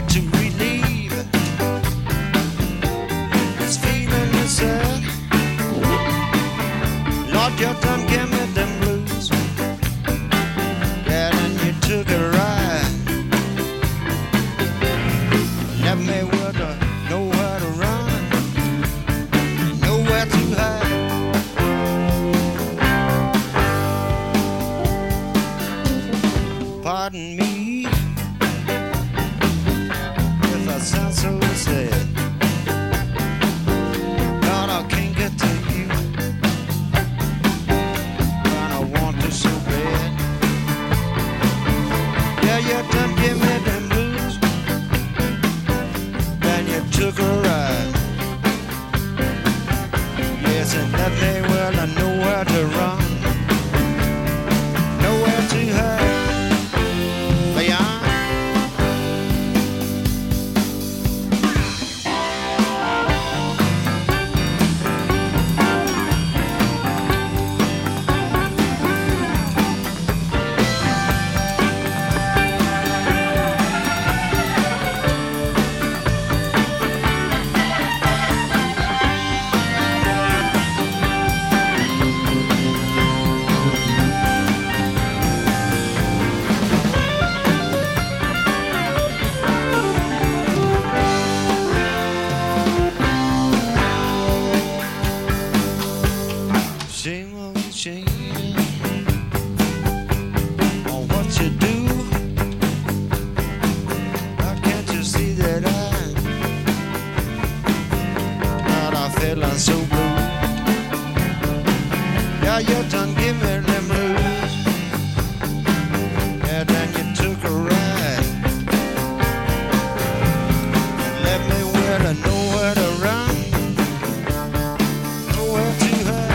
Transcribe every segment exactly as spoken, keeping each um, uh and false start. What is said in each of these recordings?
way to relieve this feeling inside. Lord, you done give me them blues. Yeah, and you took a ride. Left me with a nowhere to run, nowhere to hide. Pardon me if I sound so sad. Lord, I can't get to you, but I want to so bad. Yeah, you done give me them blues, then you took a ride. Yes, and left me well, I know where to run, nowhere to hide. Shame on shame on what you do. How can't you see that I, that I feeling so blue? Yeah, you done give me them blues. Yeah, then you took a ride and left me where I know where to run, nowhere to hide.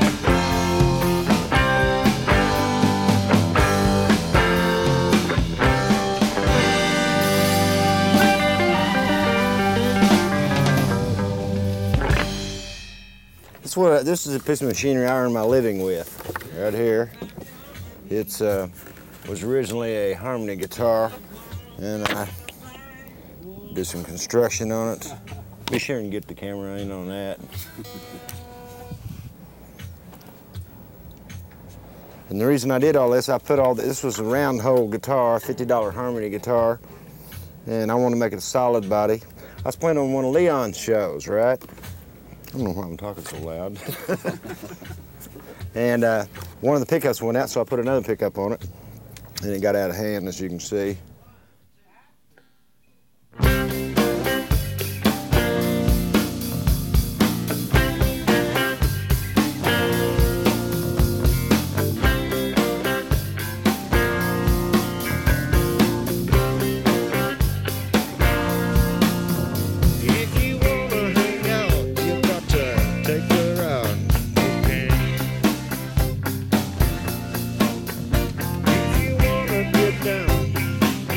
This, what, this is a piece of machinery I earned my living with, right here. It's uh, was originally a harmony guitar, and I did some construction on it. Be sure and get the camera in on that. And the reason I did all this, I put all this, this was a round hole guitar, fifty dollar harmony guitar, and I want to make it a solid body. I was playing on one of Leon's shows, right? I don't know why I'm talking so loud. And uh, one of the pickups went out, so I put another pickup on it, and it got out of hand, as you can see. Down.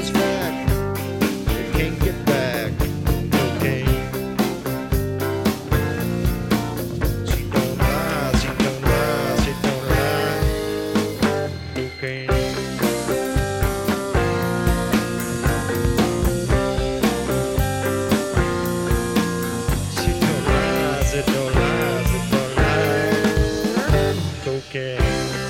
this fact, you can't get back. Cocaine. She don't lie, she don't lie, she don't lie. Cocaine. She don't lie, she don't lie, she don't lie. Cocaine.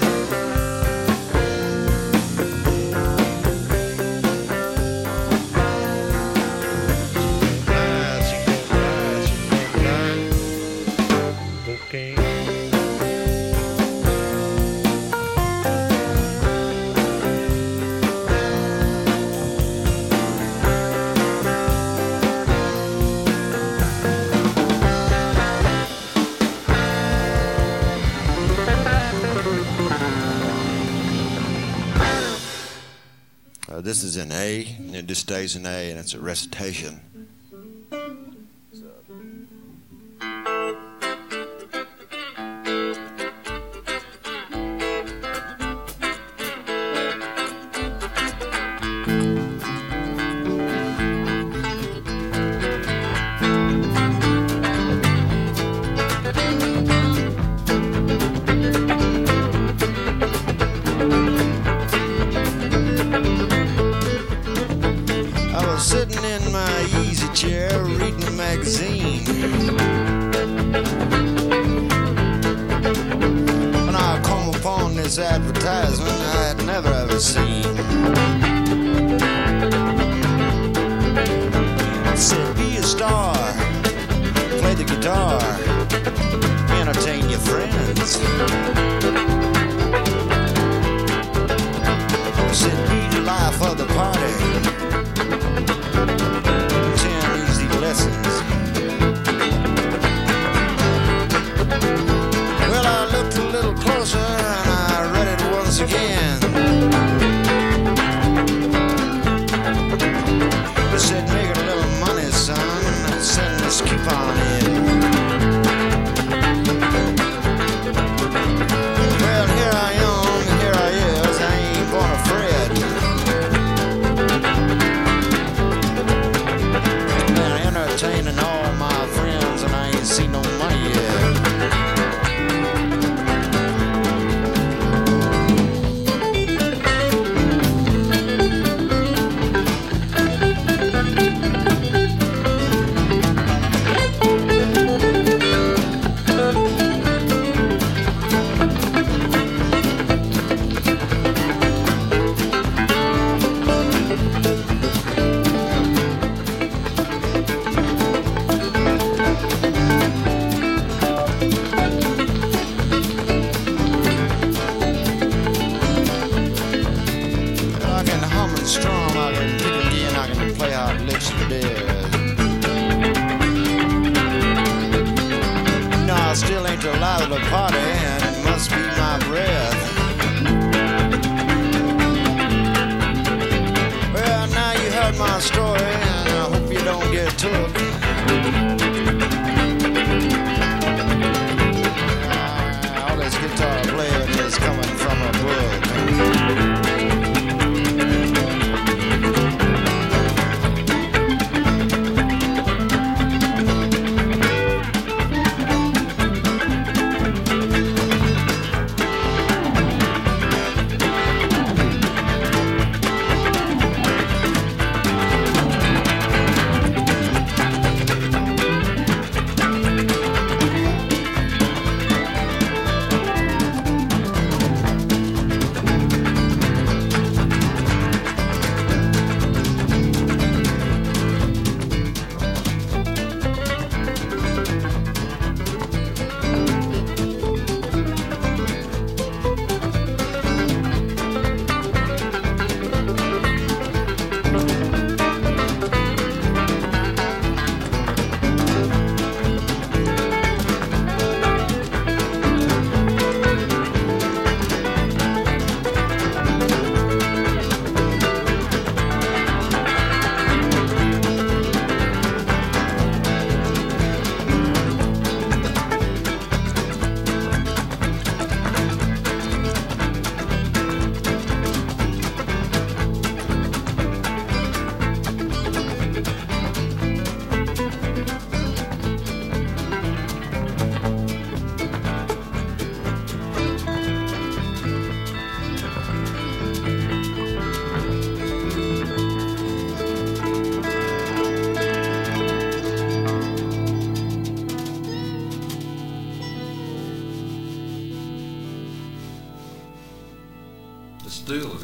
Uh, this is in A, and it just stays in A, and it's a recitation. Sitting in my easy chair reading a magazine when I come upon this advertisement I had never ever seen. It said, be a star, play the guitar, entertain your friends. It said, be the life of the party, ten easy lessons. Well, I looked a little closer and I read it once again. It said, make a little money, son, send this coupon in. Well, here I am, here I is, I ain't gonna fret. Entertaining all my friends and I ain't seen no money yet. Strong, I can pick again, I can play how it licks the dead. No, I still ain't alive at the party, and it must be my breath. Well, now you heard my story, and I hope you don't get took. Uh, all this guitar playing is coming from a book.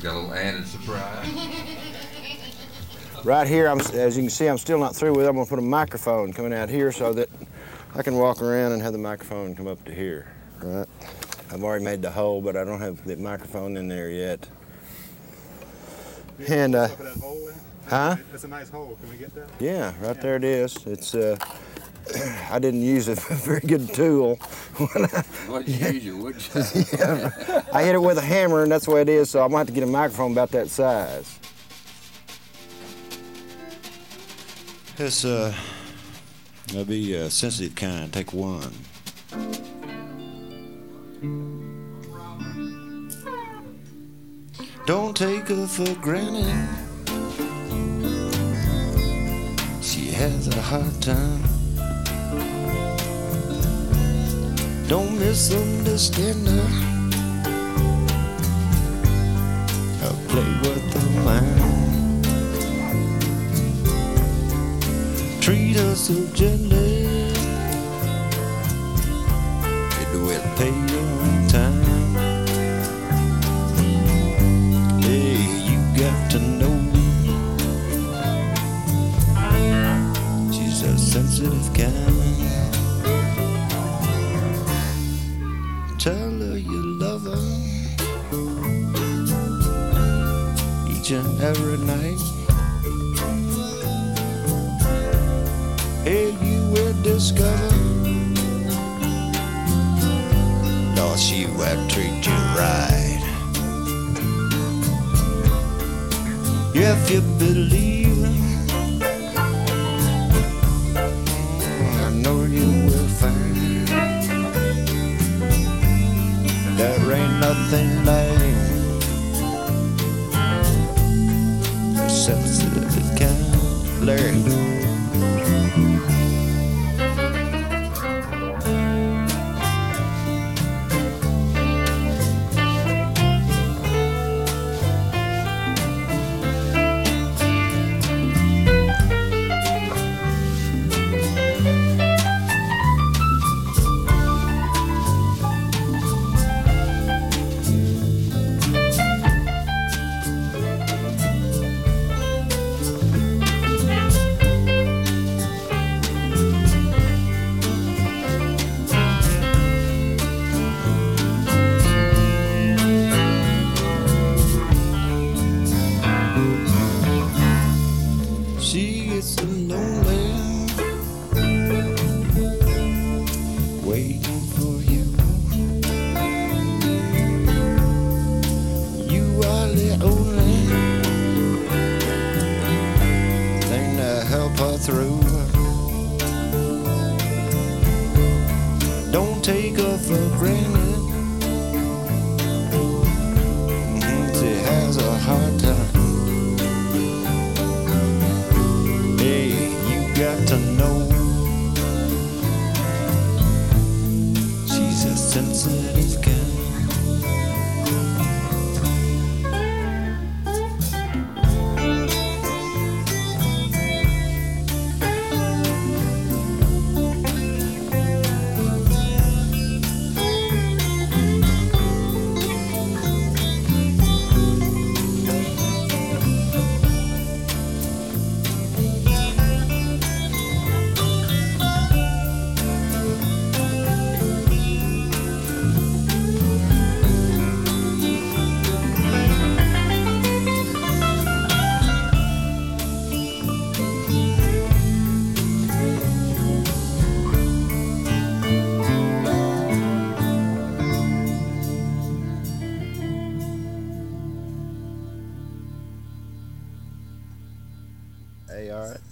got a little added surprise. Right here, I'm, as you can see, I'm still not through with it. I'm gonna put a microphone coming out here so that I can walk around and have the microphone come up to here, right? I've already made the hole, but I don't have the microphone in there yet. And, uh, that hole there? huh? That's a nice hole. Can we get that? Yeah, right yeah. there it is. It's, uh, I didn't use a very good tool. When I, what did you use, your wood shop? Yeah, I hit it with a hammer, and that's the way it is, so I'm gonna have to get a microphone about that size. This, uh, that'll be a sensitive kind. Take one. Don't take her for granted. She has a hard time. Don't misunderstand her. I'll play with her mind. Treat her so gently. It will pay you in time. Hey, you got to know she's a sensitive kind. Tell her you love her each and every night. Hey, you will discover, Lord, she will treat you right. If you believe, I know you will find there ain't nothing like a sensitive kind. Larry. Through. Don't take her for granted. She has a hard time. Hey, you got to know she's a sensitive kind. Hey, all right.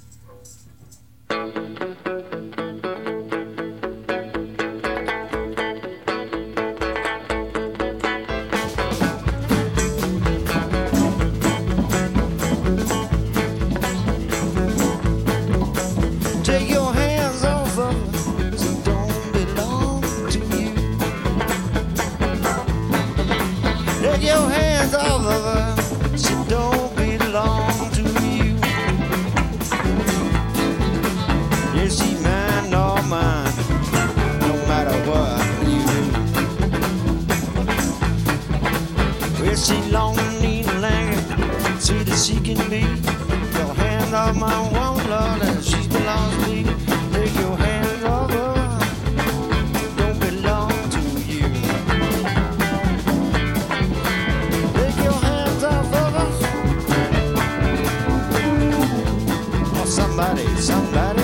Take your hands off of her, she don't belong to you. Take your hands off of her, she don't belong to you. sweet as she can be. Your hand off my woman, Lord, and she belongs to me. Take your hands off her, don't belong to you. Take your hands off of her, or somebody, somebody.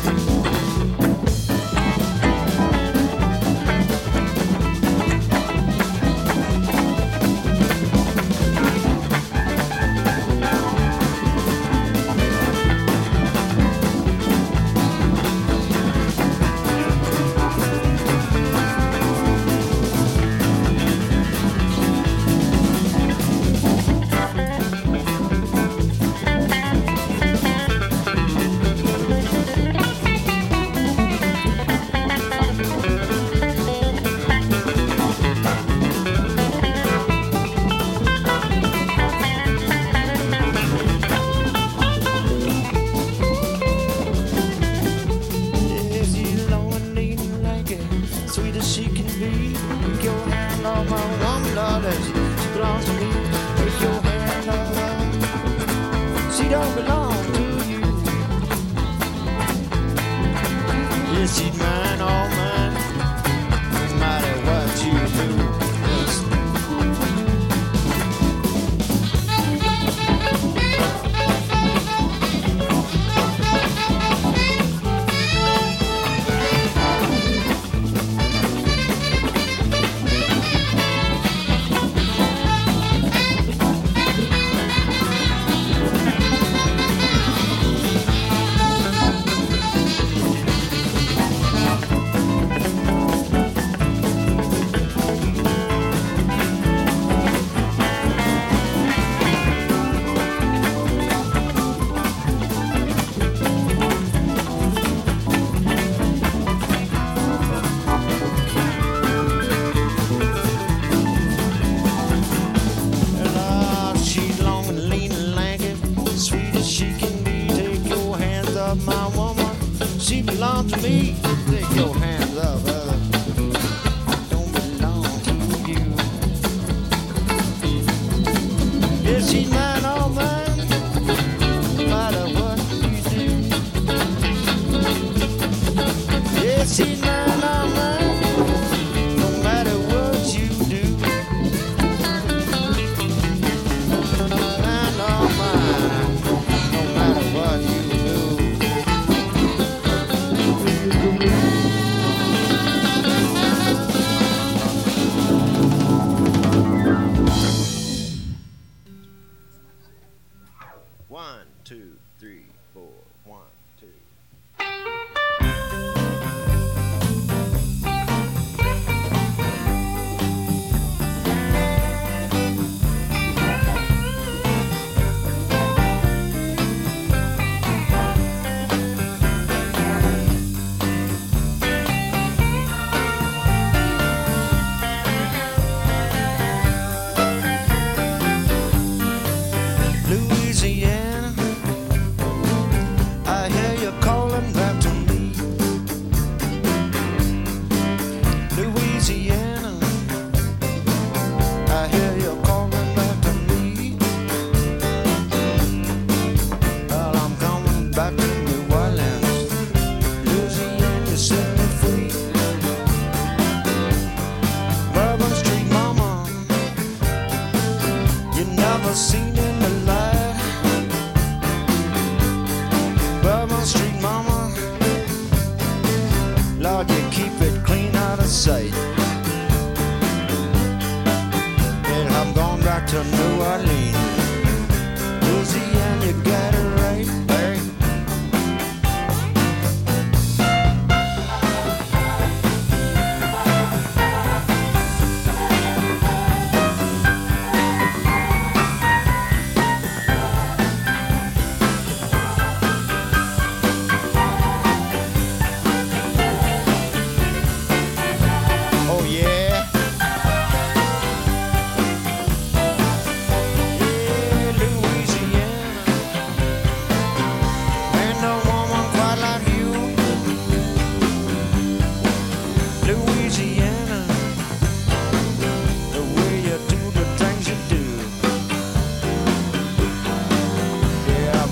One, two, three, four. One, two.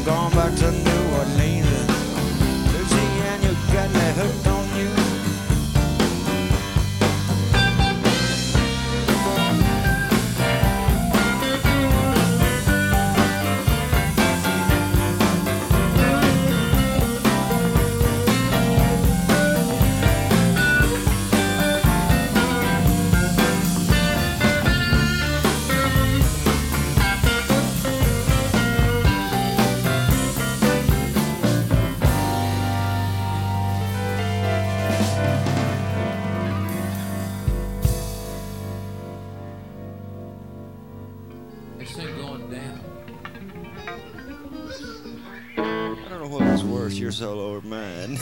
I'm going back to New Orleans. Louisiana, you got me hooked on you. This thing going down. I don't know what was worse, your solo or mine.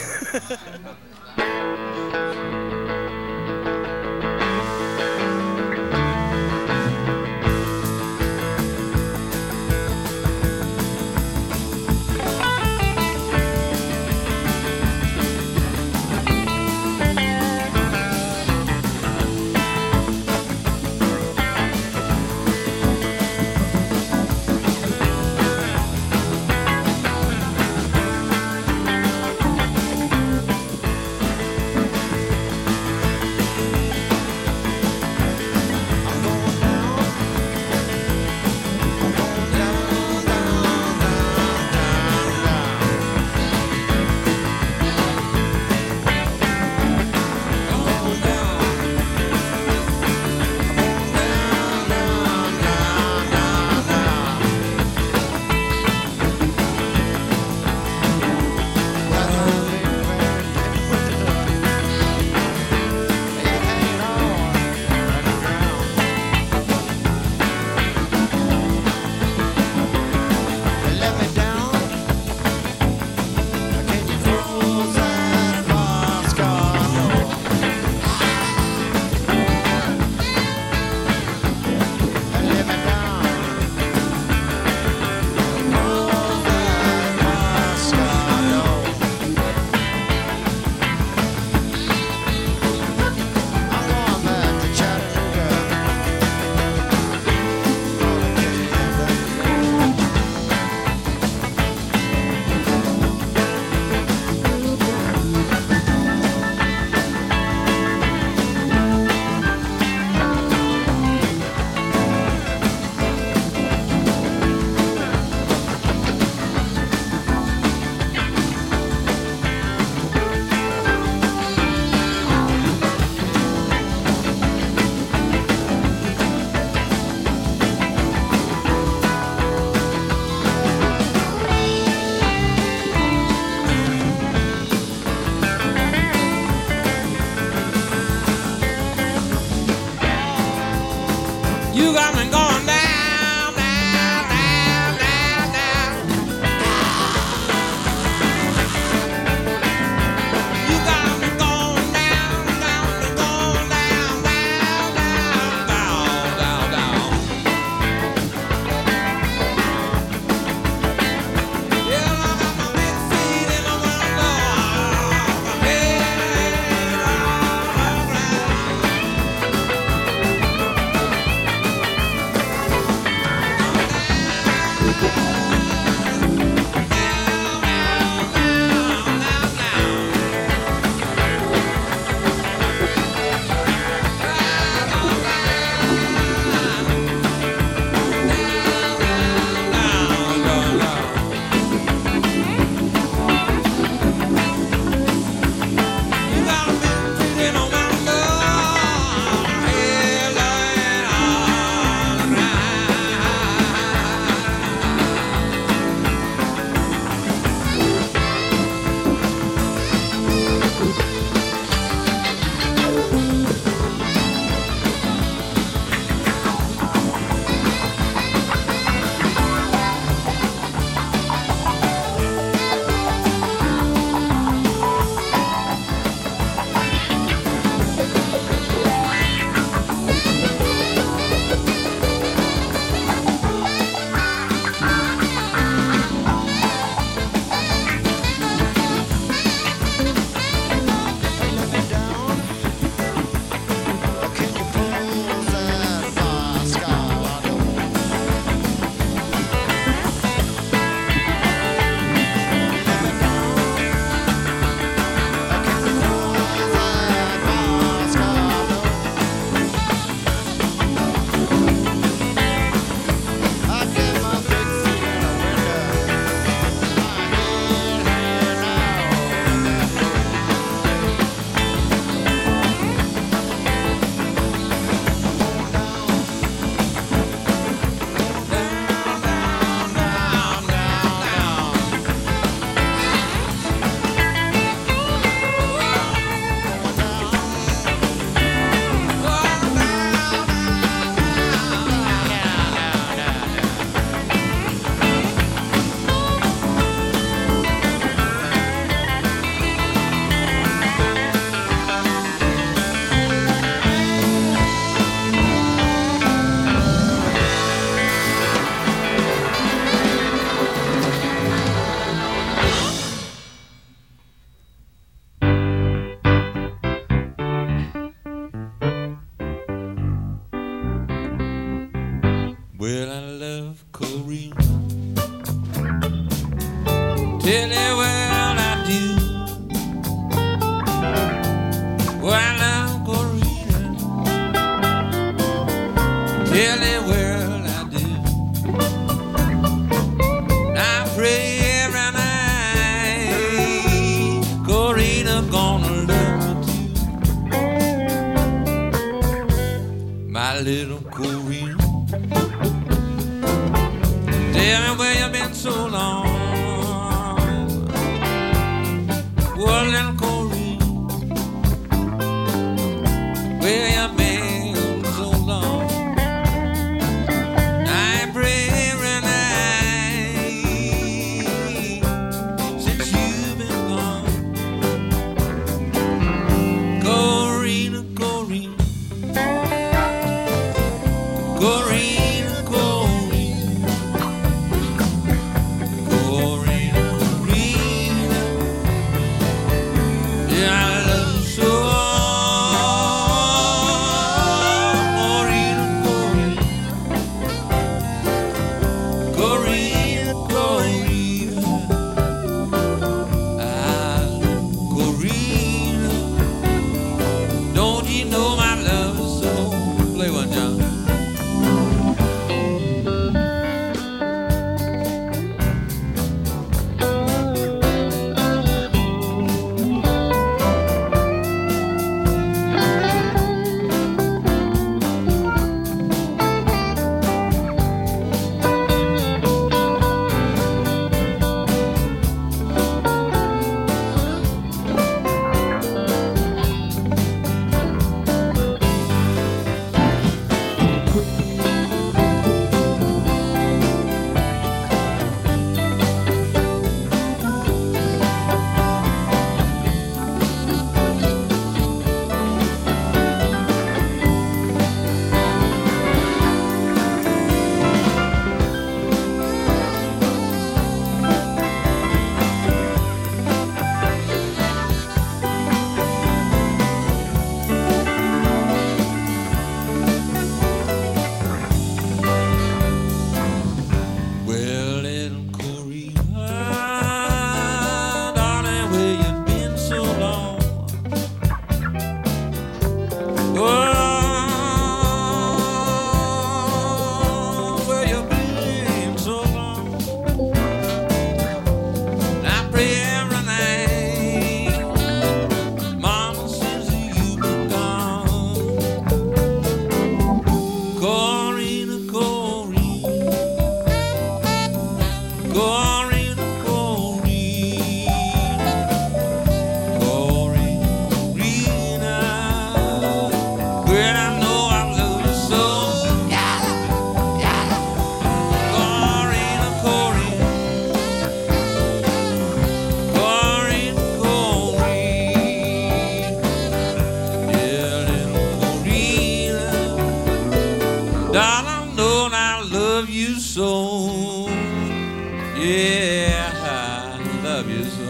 Tell you well I do. Well, I love Corina. Tell you well I do. I pray every night Corina gonna love me too. My little Corina. Tell me where you been so long. Well, little Corina, where you been so long? I pray every night since you've been gone. Corina, Corina, Corina, Corina, Corina, Corina. Yeah, I love you so. Corina, Corina, Corina, Corina. I love Corina. Don't you know my love is so? Play one, John. Well, little Corina, darling, where you been so long? Oh, where you been so long? I pray every night, Mama says you've been gone. Corina, Corina, Corina, Corina, Corina, Corina. Well, I know I love you so. Corina, Corina, Corina, Corina. Yeah, little Corina. Darling, I know I love you so. Yeah, I love you so.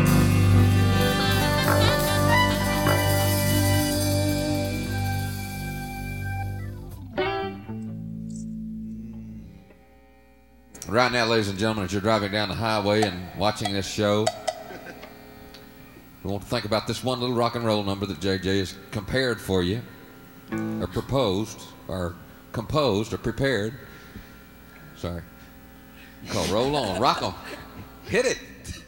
Right now, ladies and gentlemen, as you're driving down the highway and watching this show, we want to think about this one little rock and roll number that J J has compared for you, or proposed, or composed, or prepared. Sorry. Called Roll On. Rock 'em. Hit it.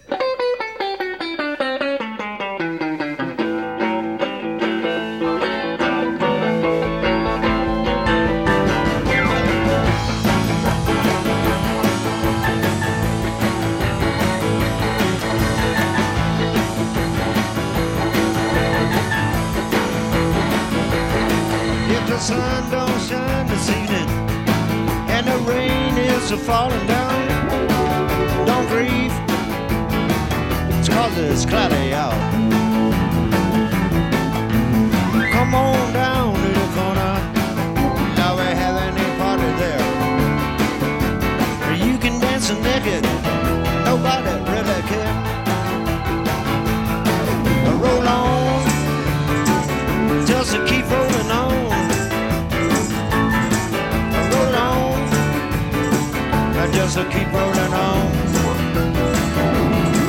If the sun don't shine this evening and the rain is a falling down, don't grieve, it's 'cause it's cloudy out. Come on down to the corner, now we're having a party there. You can dance naked, nobody really care. Roll on, just to keep rolling on. Roll on, just to keep rolling on.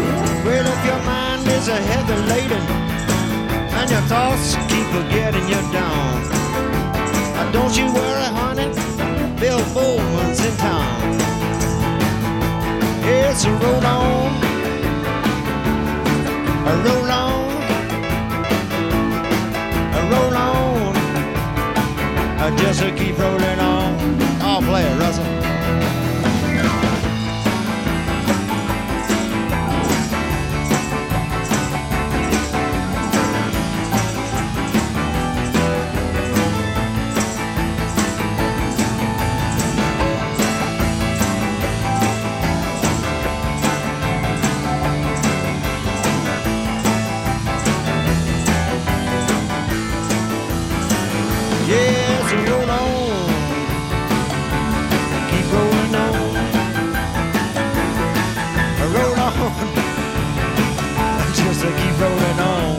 thoughts keep getting you down. Uh, Don't you worry, honey, Bill Bowman's in town. It's a roll on, a roll on, a roll on. I just uh, keep rolling on. I'll play it, Russell. Yes, roll on, keep rolling on, roll on, just to keep rolling on.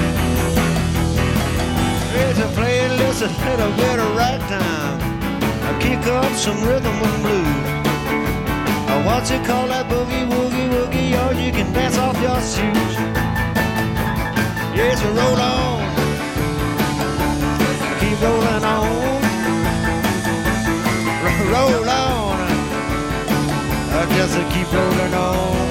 It's a playlist, a little bit of ragtime, I kick up some rhythm and blues. Uh, What's it called, that boogie woogie woogie, or you can dance off your shoes. Yes, roll on. Keep rolling on, R- roll on, I just uh, keep rolling on.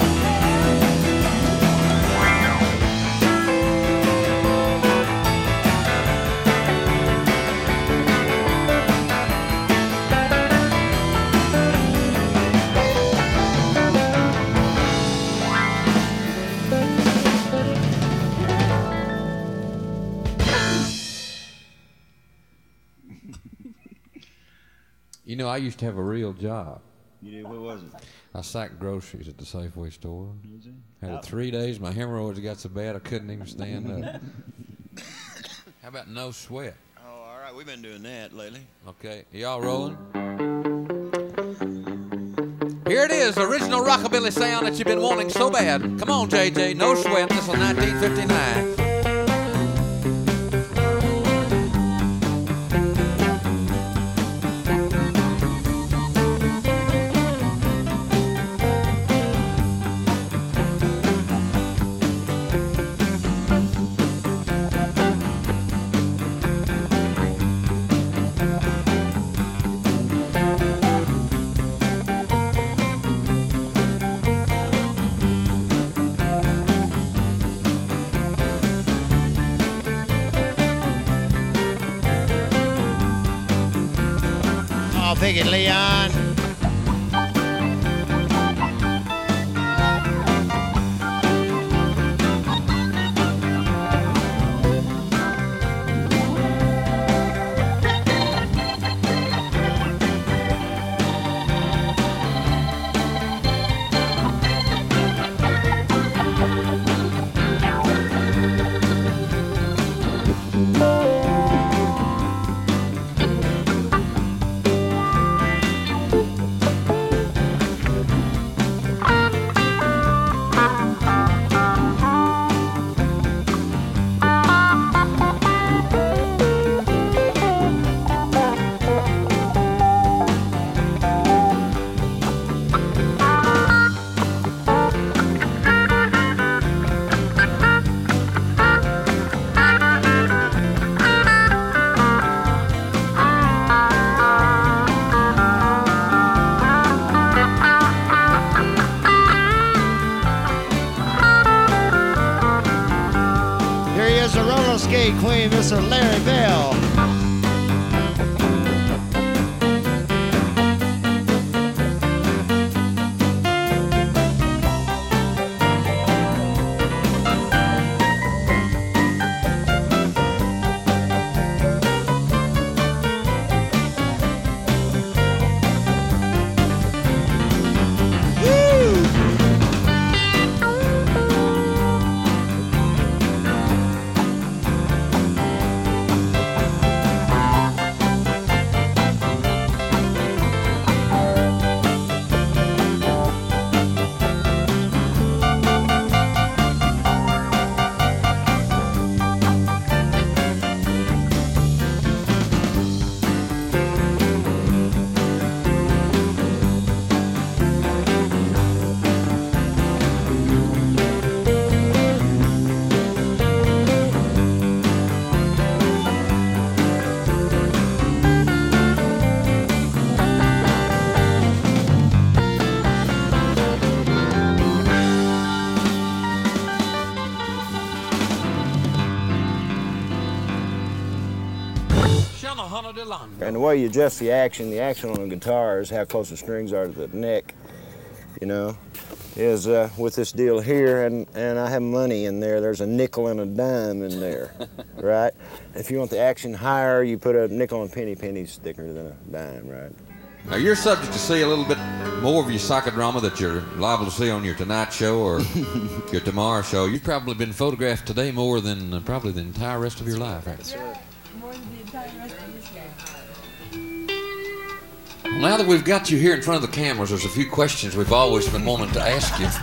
You know, I used to have a real job. You did? What was it? I sacked groceries at the Safeway store. Was it? Had it three days. My hemorrhoids got so bad I couldn't even stand up. How about no sweat? Oh, all right. We've been doing that lately. Okay, y'all rolling? Here it is, original rockabilly sound that you've been wanting so bad. Come on, J J, no sweat. This is nineteen fifty-nine. Oh, pick it, Leon. Here he is, the roller skate queen, Mister Larry Bell. And the way you adjust the action, the action on a guitar is how close the strings are to the neck, you know, is uh, with this deal here, and, and I have money in there. There's a nickel and a dime in there, right? If you want the action higher, you put a nickel and penny. Penny's thicker than a dime, right? Now, you're subject to see a little bit more of your psychodrama that you're liable to see on your Tonight Show or your Tomorrow Show. You've probably been photographed today more than uh, probably the entire rest of your life, right? Yeah, more than the entire rest of this guy. Well, now that we've got you here in front of the cameras, there's a few questions we've always been wanting to ask you.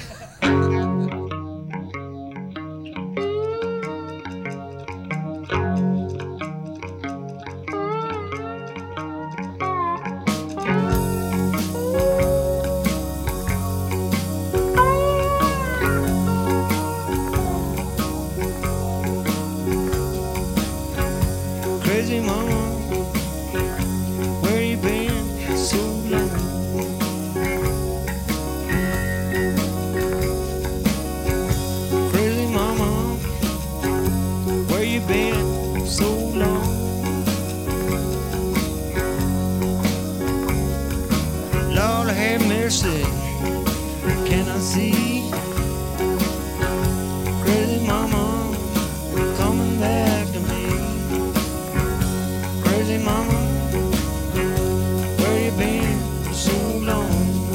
Crazy mama, where you been so long? Crazy mama, where you been so long? Lord have mercy, can I see? Crazy mama, coming back to me. Crazy mama, where you been so long?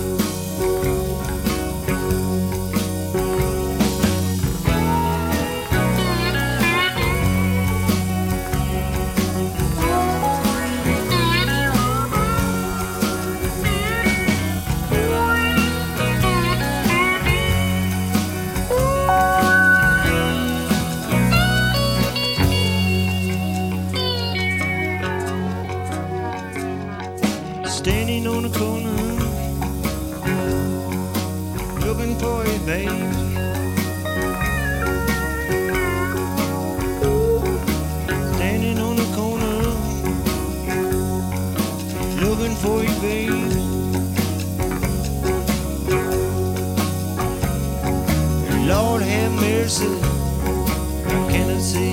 Standing on the corner, looking for you, babe. Standing on the corner, looking for you, babe. Lord have mercy, how can I see?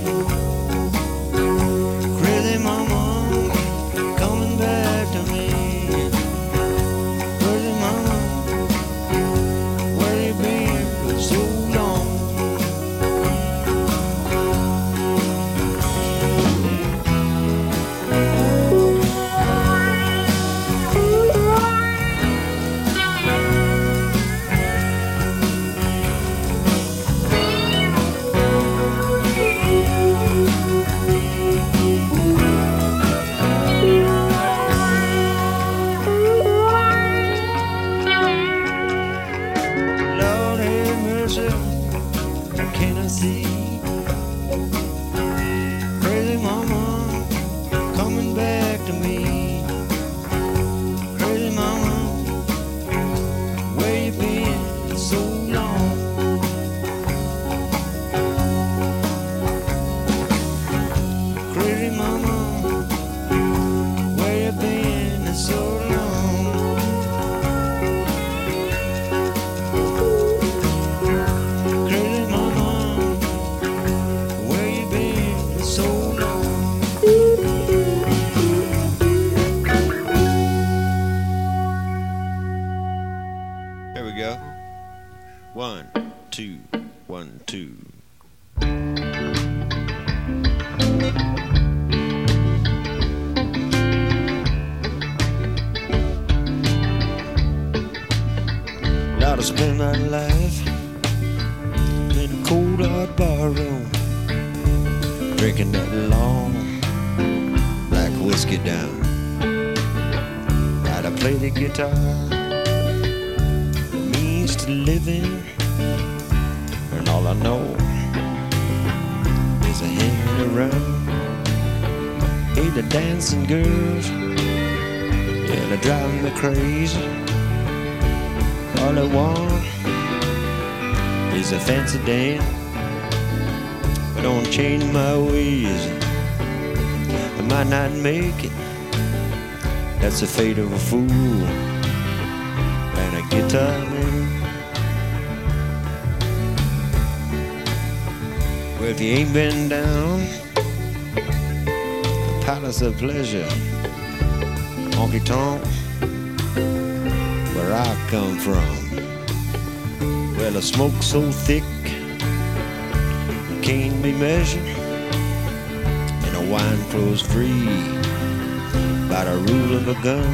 Crazy mama, coming back to me. Crazy mama, where you been so long? Lord have mercy, how can I see? Crazy mama, coming back to me. Crazy mama, where you been so long? Crazy mama, where you been so long? Crazy mama, where you been so long? There we go. One, two, one, two. Now to spend my life in a cold hard bar room, drinking that long black whiskey down. Gotta play the guitar, means to living, and all I know is a hanging around. Hey, the dancing girls, yeah, they're driving me crazy. All I want is a fancy dance. I don't change my ways, I might not make it. That's the fate of a fool and a guitar man. Well, if you ain't been down palace of pleasure, honky tonk, where I come from. Well, the smoke's so thick, it can't be measured, and the wine flows free by the rule of a gun.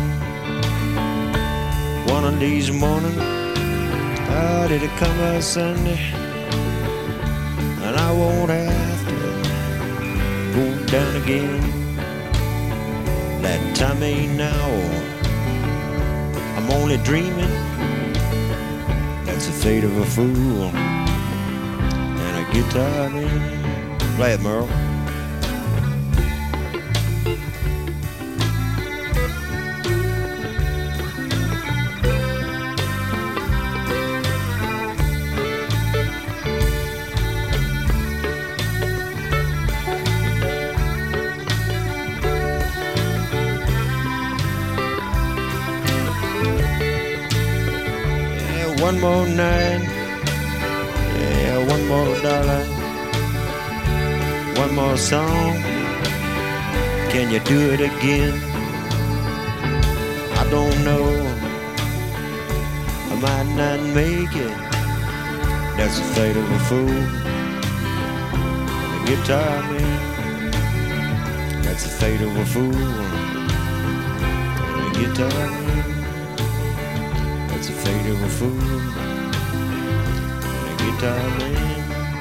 One of these mornings, how did it come a Sunday? And I won't have to go down again. That time ain't now, I'm only dreaming. That's the fate of a fool and a guitar man. Play it, Merle. One more night, yeah, one more dollar, one more song. Can you do it again? I don't know, I might not make it. That's the fate of a fool and a guitar man. That's the fate of a fool and a guitar man. It's the fate of a fool and a guitar man.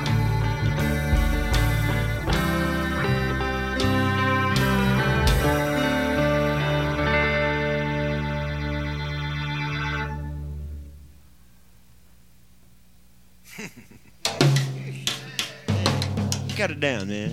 Got it down, man.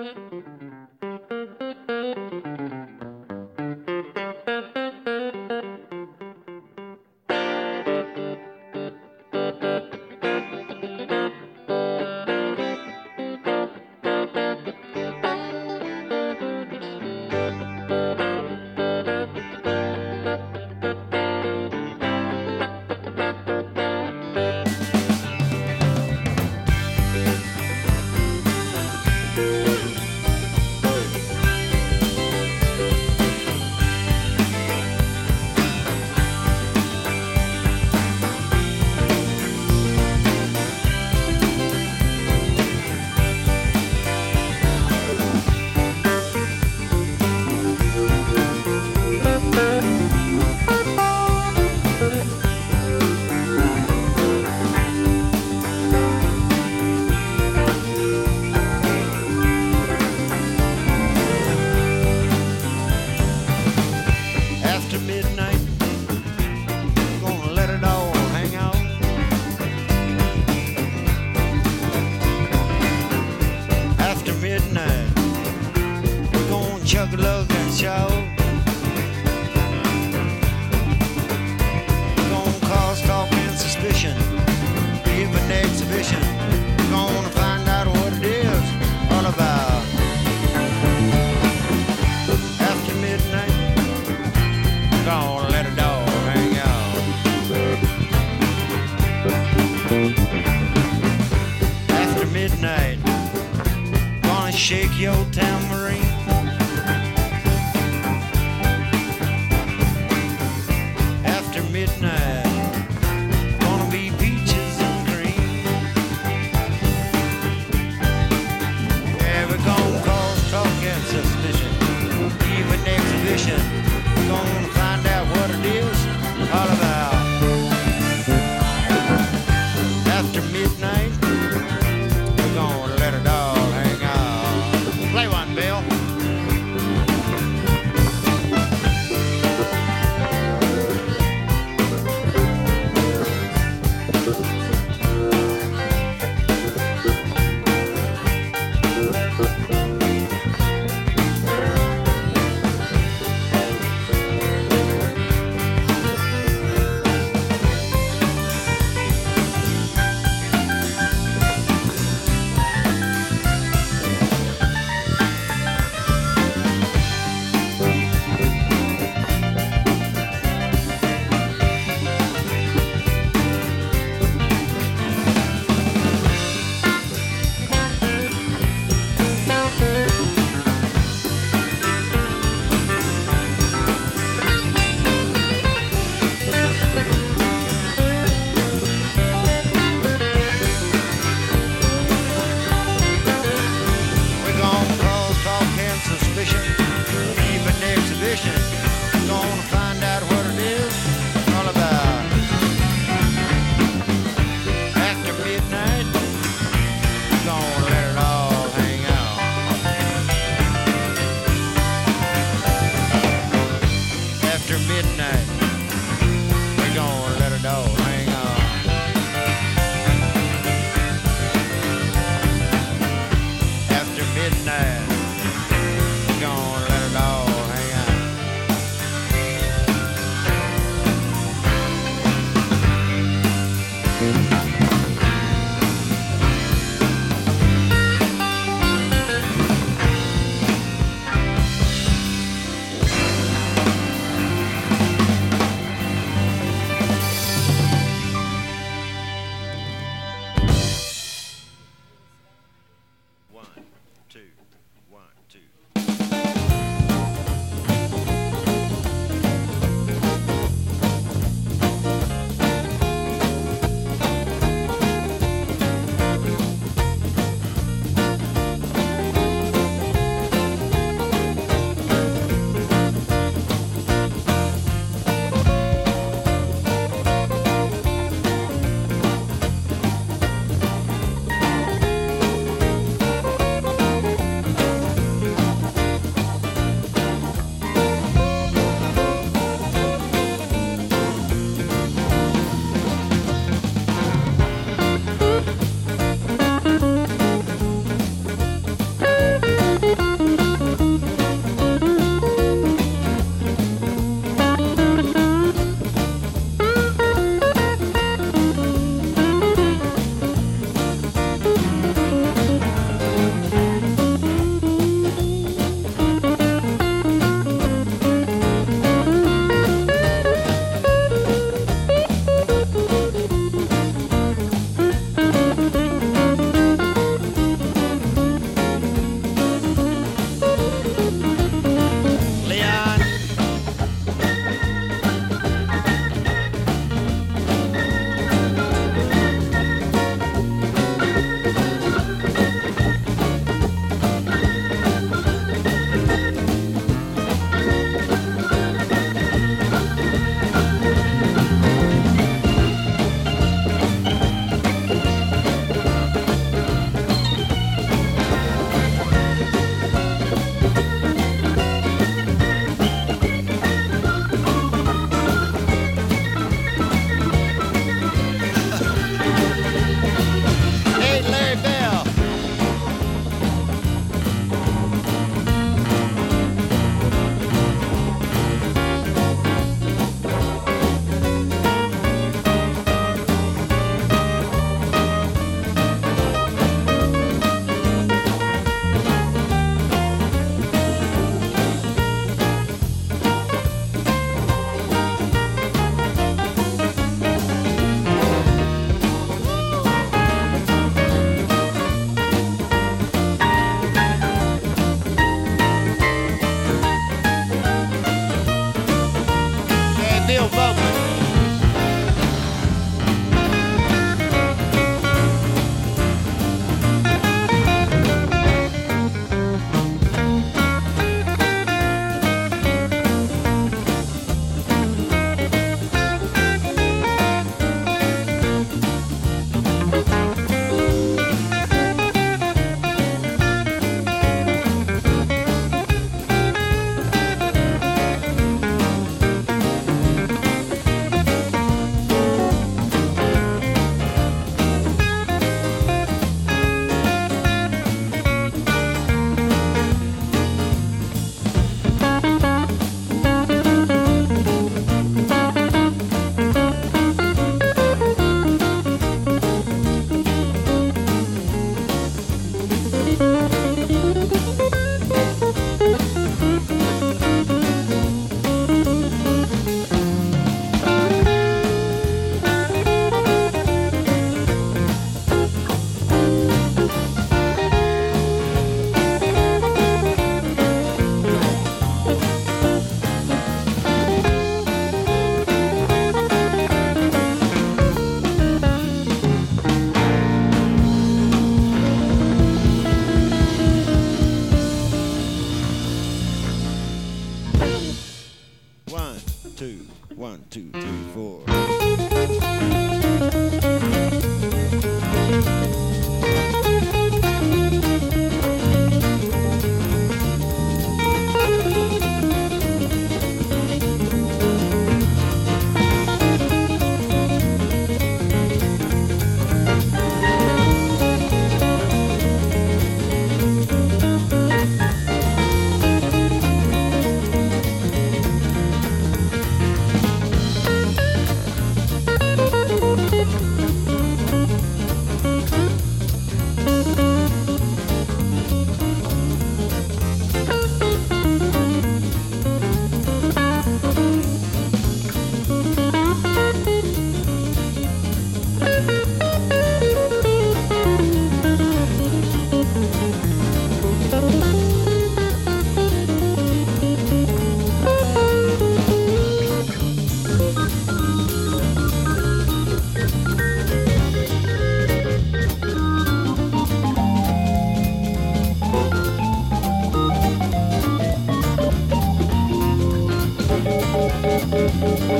After midnight, gonna let it all hang out. After midnight, we're gonna chug a lug and shout. We're gonna cause talk and suspicion, give an exhibition. We're gonna find out what it is all about. After midnight, gonna let it all hang out. After midnight, gonna shake your tambourine. After midnight, gonna be peaches and cream. Yeah, we're gonna cause talk and suspicion, even exhibition. Gonna find out what it is all about. After midnight, we're gonna let it all hang out. Play one.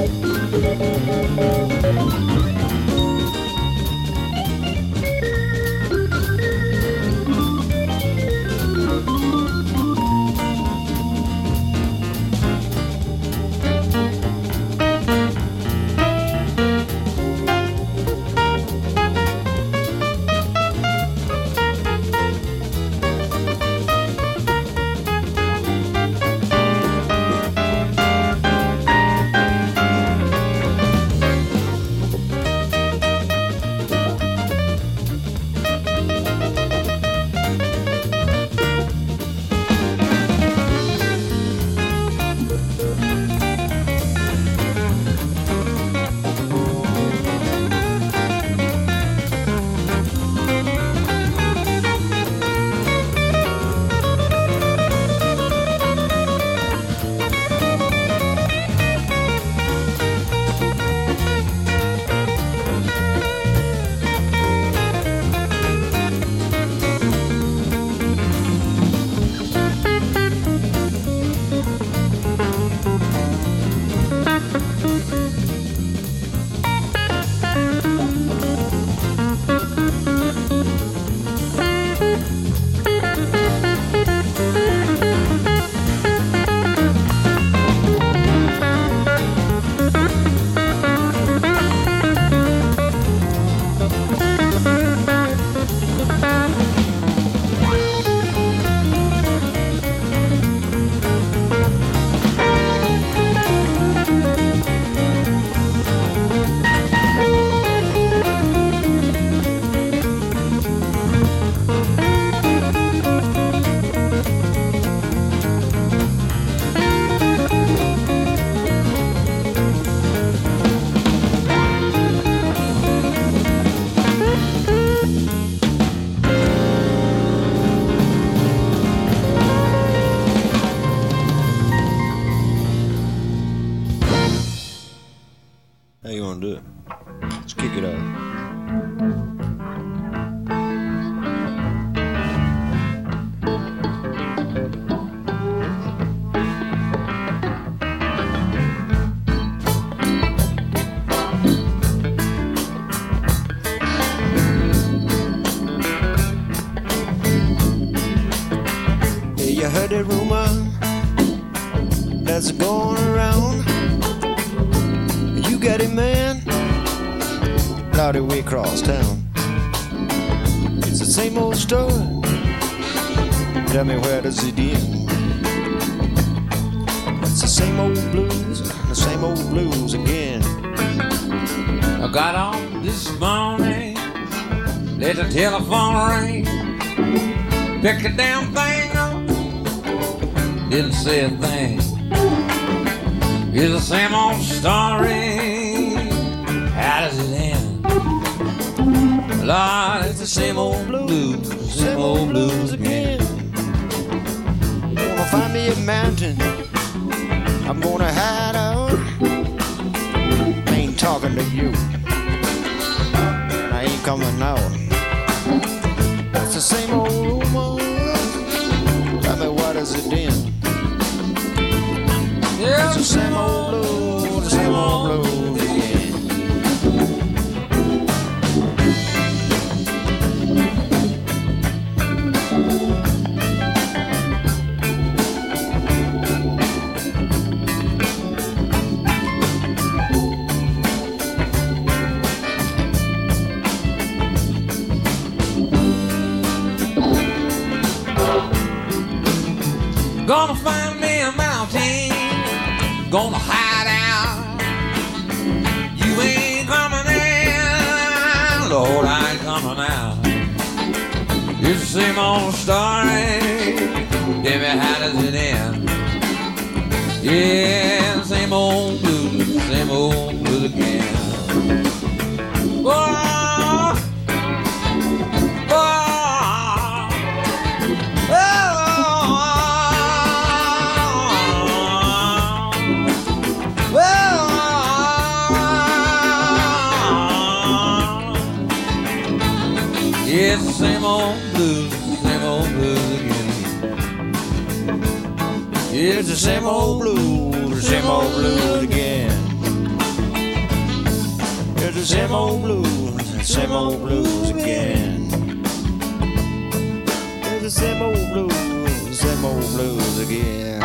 How you want to do it? Let's kick it off. Yeah, you heard that rumor that's going around. You got it, man. Cloudy way across town. It's the same old story. Tell me, where does it end? It's the same old blues, the same old blues again. I got on this morning, let the telephone ring. Pick the damn thing up, didn't say a thing. It's the same old story. How does it end? Lord, it's the same old blues, the same old blues again. Gonna find me a mountain, I'm gonna hide out. I ain't talking to you, I ain't coming out. It's the same old rumor. Tell me, what does it end? Yeah, It's the same old blues, the same old blues again. Gonna find me a mountain, gonna hide out. You ain't coming in, Lord, I ain't coming out. It's the same old story, tell me, how does it end? Yeah, same old blues, same old blues again. Whoa. It's the same old blues, same old blues again. It's the same old blues, the same old blues again. It's the same old blues, same old blues again. It's the same old blues, same old blues again.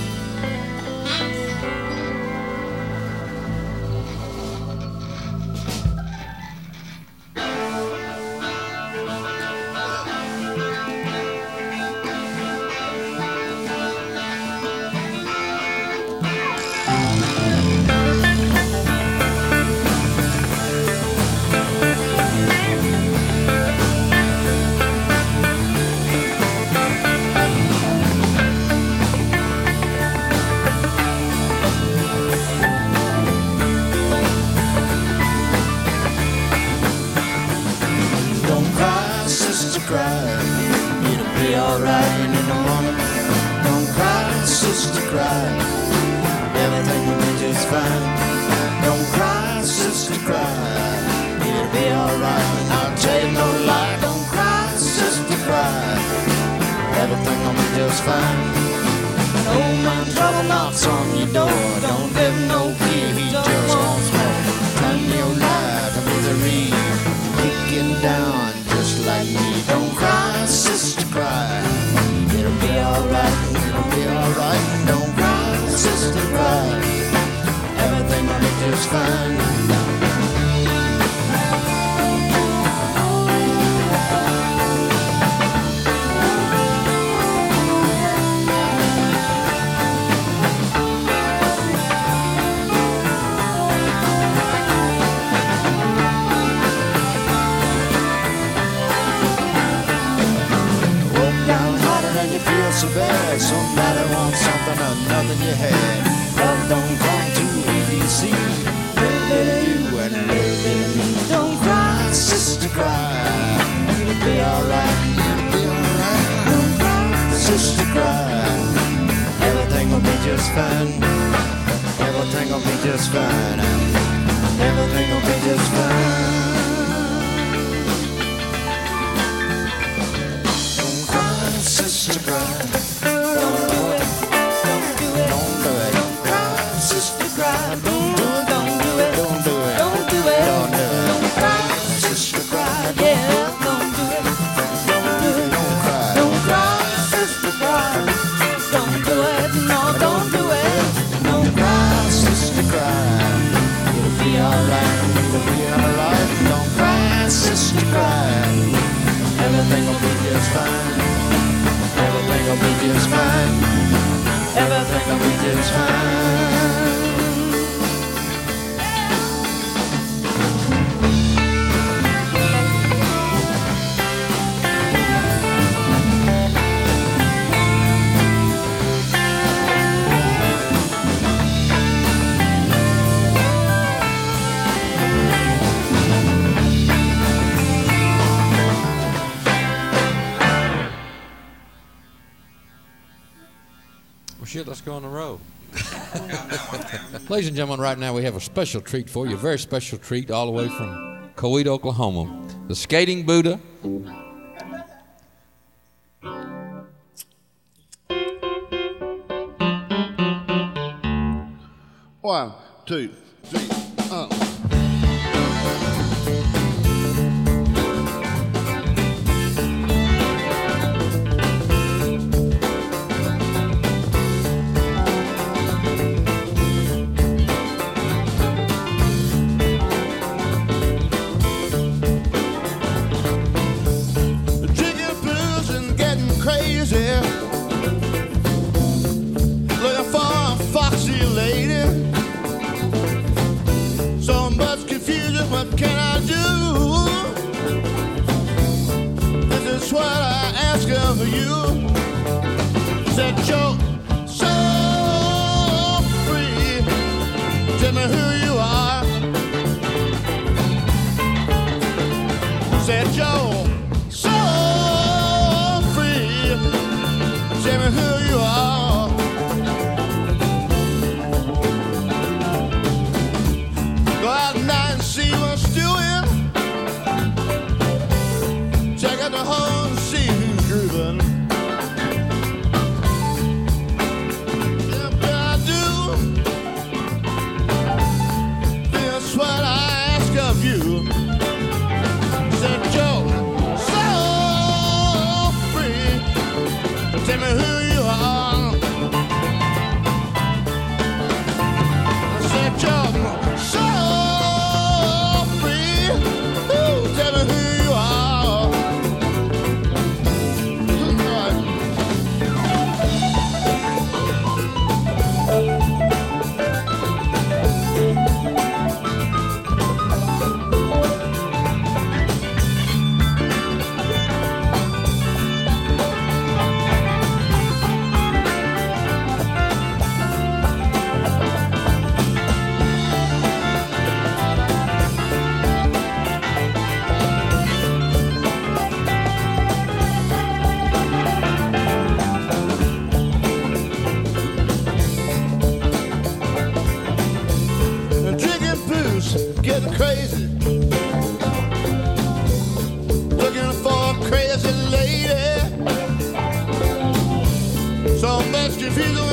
Let's go on the road. Ladies and gentlemen, right now we have a special treat for you, a very special treat all the way from Coweta, Oklahoma. The Skating Buddha. One, two, three, uh.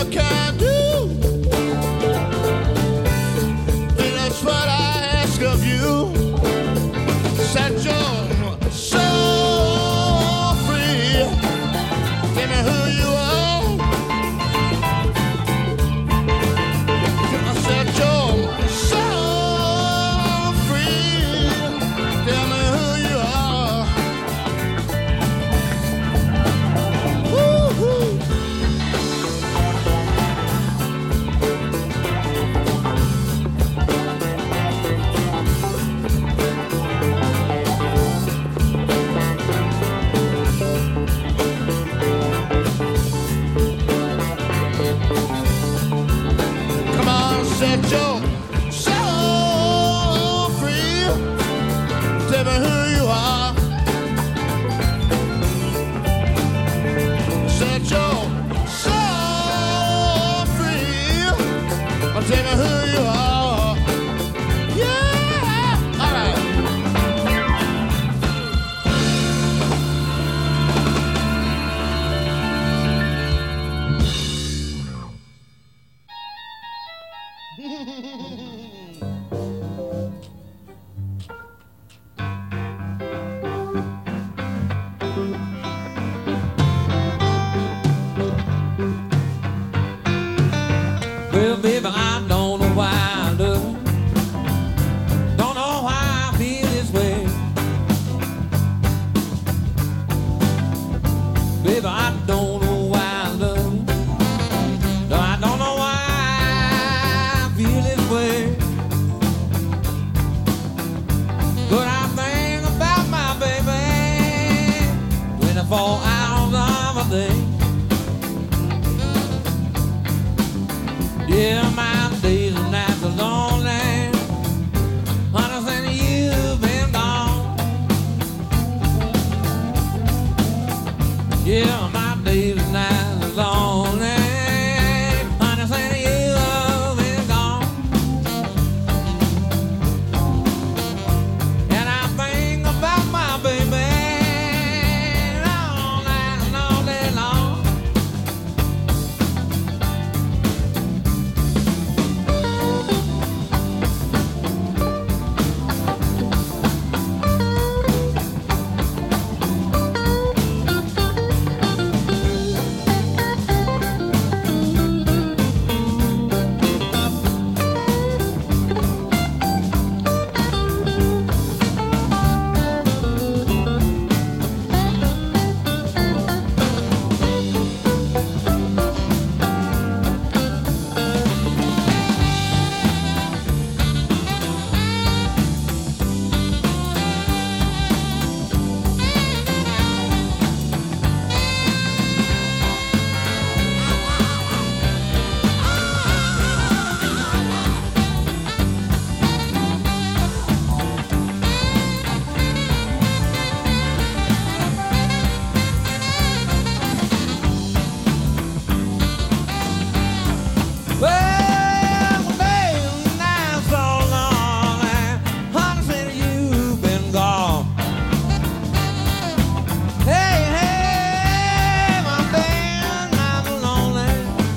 you can do, then that's what I ask of you. Set your soul free. Tell me who you are. Set your soul free. Tell me who you are. Woo-hoo. Come on, set your soul free. Tell me who you are. Set your soul free. Tell me who you are. Yeah, all right. Well, baby, I don't know why I love you. Don't know why I feel this way. Baby, I don't know why I love you. No, I don't know why I feel this way. But I think about my baby twenty-four hours of a day. Yeah, my days and nights are lonely. Honey, since you've been gone. Yeah, my days and nights are lonely. Honey, since you've been gone. And I think about my baby all night and all day long. Well, my days and nights so lonely. Honey, since you've been gone. Hey, hey, my days and nights are lonely.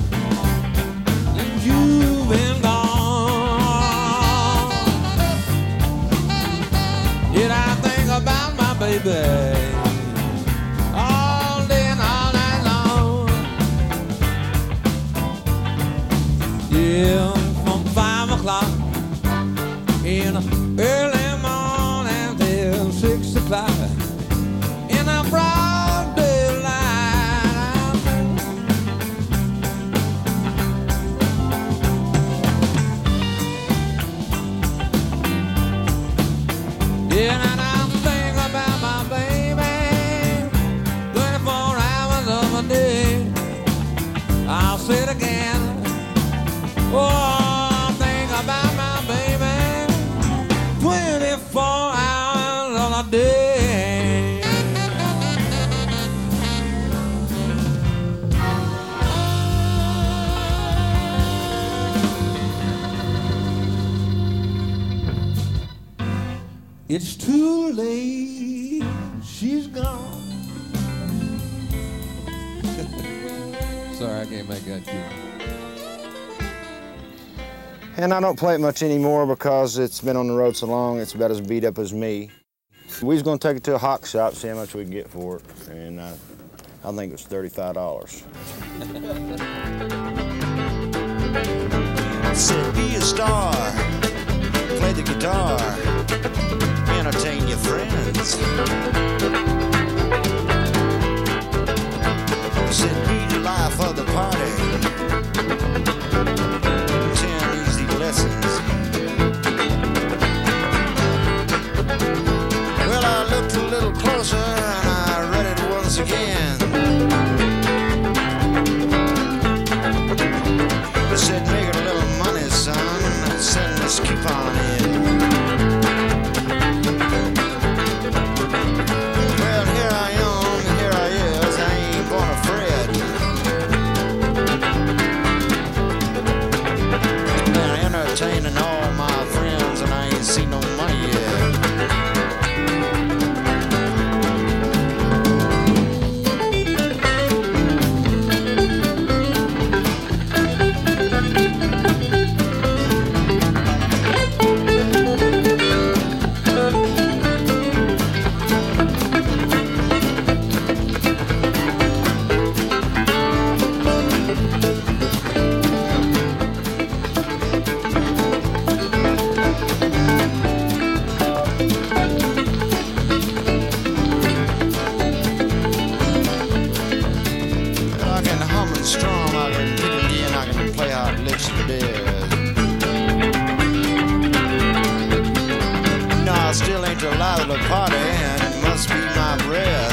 Since you've been gone. Yet I think about my baby all day and all night long. Yeah, from five o'clock in the early morning till six o'clock in the broad daylight. Yeah, and I think about my baby twenty-four hours of a day. I'll say it again. Oh, think about my baby twenty-four hours of a day. It's too late, she's gone. Sorry, I can't make that cute. And I don't play it much anymore because it's been on the road so long, it's about as beat up as me. We was gonna take it to a hock shop, see how much we can get for it, and uh, I think it was thirty-five dollars. Said be a star, play the guitar, entertain your friends. Said be the life of the party, ten easy lessons. Well, I looked a little closer and I read it once again. It said make a little money, son, send this coupon in. Well, here I am, here I is, I ain't gonna fret. Been entertaining all my friends and I ain't seen no money yet. Still ain't alive at the party, and it must be my breath.